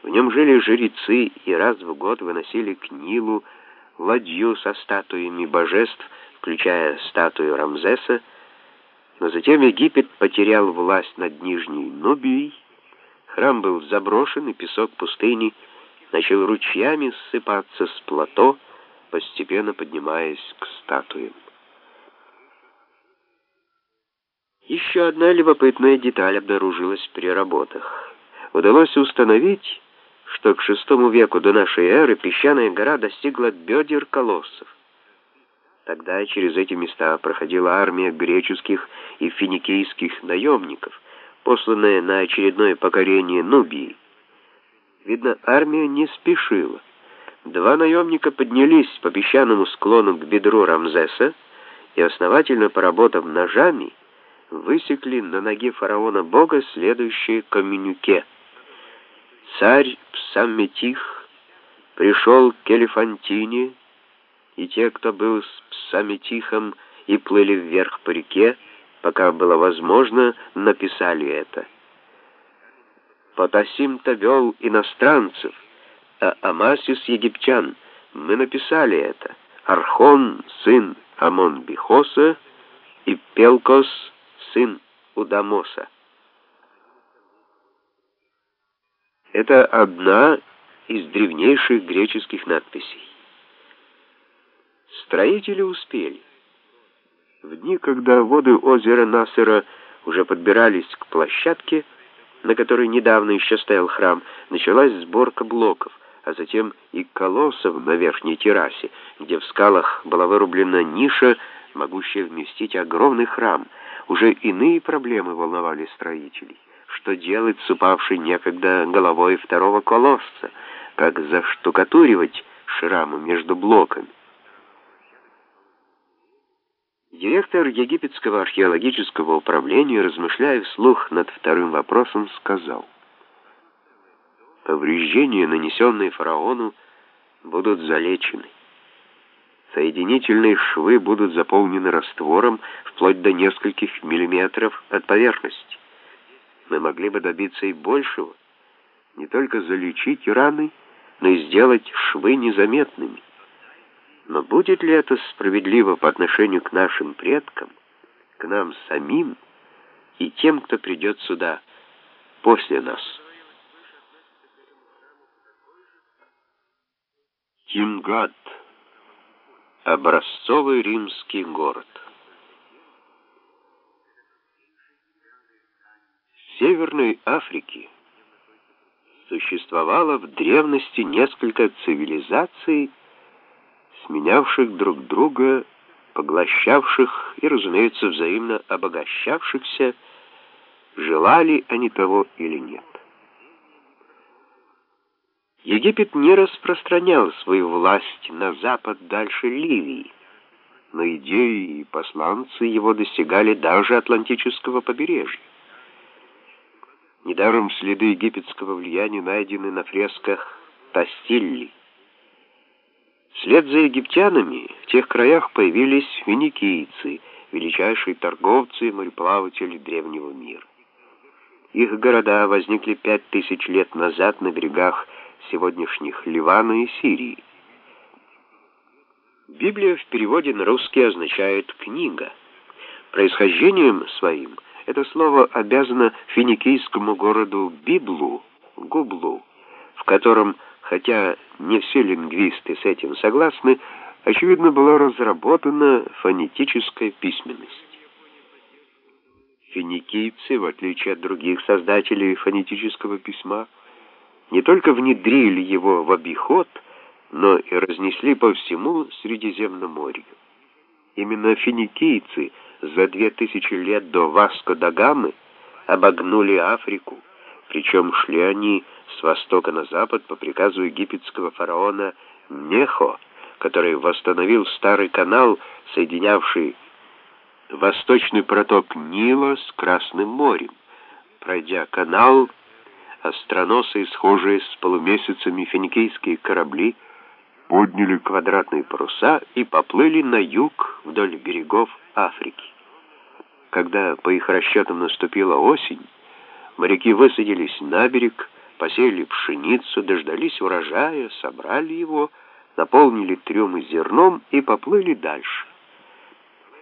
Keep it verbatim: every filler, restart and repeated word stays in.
В нем жили жрецы и раз в год выносили к Нилу ладью со статуями божеств, включая статую Рамзеса, но затем Египет потерял власть над Нижней Нубией, храм был заброшен, и песок пустыни начал ручьями ссыпаться с плато, постепенно поднимаясь к статуям. Еще одна любопытная деталь обнаружилась при работах. Удалось установить, что к шестому веку до нашей эры песчаная гора достигла бедер колоссов. Тогда через эти места проходила армия греческих и финикийских наемников, посланная на очередное покорение Нубии. Видно, армия не спешила. Два наемника поднялись по песчаному склону к бедру Рамзеса и, основательно поработав ножами, высекли на ноге фараона Бога следующее коммюнике. Царь Псамметих пришел к Элефантине, и те, кто был с Псамметихом и плыли вверх по реке, пока было возможно, написали это. Потасим-то вел иностранцев, а Амасис египтян. Мы написали это. Архон, сын Амон-Бихоса, и Пелкос, сын Удамоса. Это одна из древнейших греческих надписей. Строители успели. В дни, когда воды озера Насера уже подбирались к площадке, на которой недавно еще стоял храм, началась сборка блоков, а затем и колоссов на верхней террасе, где в скалах была вырублена ниша, могущая вместить огромный храм. Уже иные проблемы волновали строителей. Что делать с упавшей некогда головой второго колосса? Как заштукатуривать шрамы между блоками? Директор египетского археологического управления, размышляя вслух над вторым вопросом, сказал: повреждения, нанесенные фараону, будут залечены. Соединительные швы будут заполнены раствором вплоть до нескольких миллиметров от поверхности. Мы могли бы добиться и большего, не только залечить раны, но и сделать швы незаметными. Но будет ли это справедливо по отношению к нашим предкам, к нам самим и тем, кто придет сюда после нас? Тимгат. Образцовый римский город. В Северной Африке существовало в древности несколько цивилизаций, сменявших друг друга, поглощавших и, разумеется, взаимно обогащавшихся, желали они того или нет. Египет не распространял свою власть на запад дальше Ливии, но идеи и посланцы его достигали даже Атлантического побережья. Недаром следы египетского влияния найдены на фресках Тастилли. Вслед за египтянами в тех краях появились финикийцы, величайшие торговцы и мореплаватели древнего мира. Их города возникли пять тысяч лет назад на берегах сегодняшних Ливана и Сирии. Библия в переводе на русский означает «книга». Происхождением своим это слово обязано финикийскому городу Библу, Гублу, в котором, хотя не все лингвисты с этим согласны, очевидно, была разработана фонетическая письменность. Финикийцы, в отличие от других создателей фонетического письма, не только внедрили его в обиход, но и разнесли по всему Средиземноморью. Именно финикийцы за две тысячи лет до Васко да Гамы обогнули Африку, причем шли они с востока на запад по приказу египетского фараона Нехо, который восстановил старый канал, соединявший восточный проток Нила с Красным морем. Пройдя канал, остроносые, схожие с полумесяцами финикийские корабли подняли квадратные паруса и поплыли на юг вдоль берегов Африки. Когда по их расчетам наступила осень, моряки высадились на берег, посеяли пшеницу, дождались урожая, собрали его, наполнили трюмы зерном и поплыли дальше.